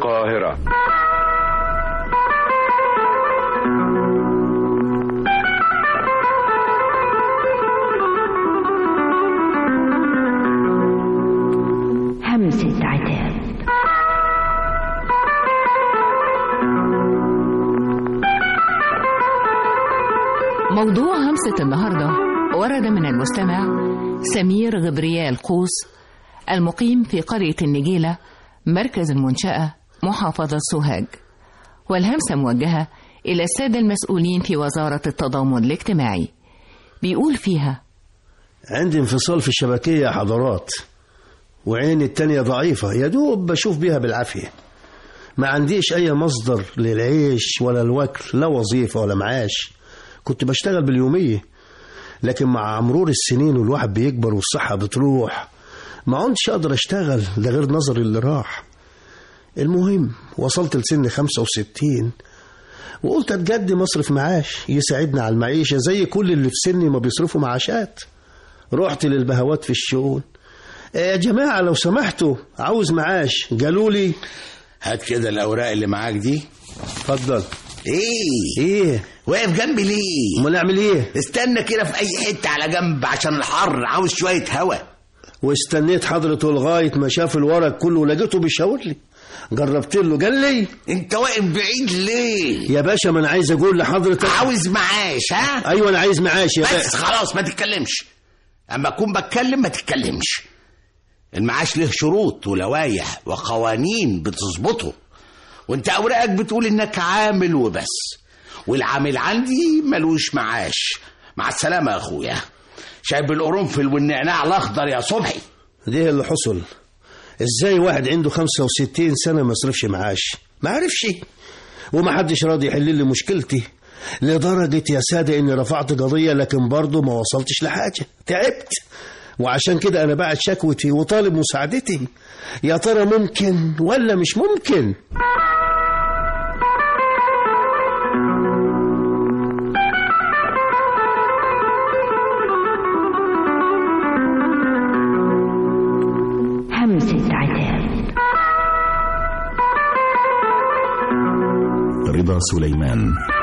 القاهرة. همسة عتاب. موضوع همسة النهاردة ورد من المستمع سمير غبريال قوس المقيم في قرية النجيلة مركز المنشأة محافظة سوهاج، والهمسة موجهة إلى السادة المسؤولين في وزارة التضامن الاجتماعي. بيقول فيها: عندي انفصال في الشبكية يا حضرات، وعيني التانية ضعيفة يا دوب بشوف بيها بالعافية. ما عنديش أي مصدر للعيش ولا الوكل، لا وظيفة ولا معاش. كنت بشتغل باليومية، لكن مع مرور السنين والواحد بيكبر والصحة بتروح ما عدتش أقدر أشتغل، ده غير نظري اللي راح. المهم وصلت لسن 65 وقلت أتجدي مصرف معاش يساعدنا على المعيشة زي كل اللي في سني ما بيصرفوا معاشات. رحت للبهوات في الشؤون: يا جماعة لو سمحتوا عاوز معاش. قالوا لي: هات كده الأوراق اللي معاك دي. اتفضل. ايه واقف جنبي ليه؟ امال اعمل ايه؟ استنى كده في اي حته على جنب عشان الحر، عاوز شويه هوا. واستنيت حضرته لغايه ما شاف الورق كله لقيته بيشاور لي. جربت له قال لي: انت واقف بعيد ليه يا باشا؟ ما انا عايز اقول لحضرتك عاوز معاش. ها؟ ايوه انا عايز معاش يا بس خلاص ما تتكلمش. اما اكون بتكلم ما تتكلمش. المعاش له شروط ولوايح وقوانين بتظبطه، وانت اوراقك بتقول انك عامل وبس، والعامل عندي ملوش معاش. مع السلامه يا اخويا. شايب القرنفل والنعناع الاخضر يا صبحي. ده اللي حصل. ازاي واحد عنده 65 سنه ما يصرفش معاش؟ ما عرفش، وما حدش راضي يحل لي مشكلتي، لدرجه يا ساده اني رفعت قضيه لكن برضه ما وصلتش لحاجه. تعبت، وعشان كده انا باعت شكوتي وطالب مساعدتي. يا ترى ممكن ولا مش ممكن؟ همسة عتاب. رضا سليمان.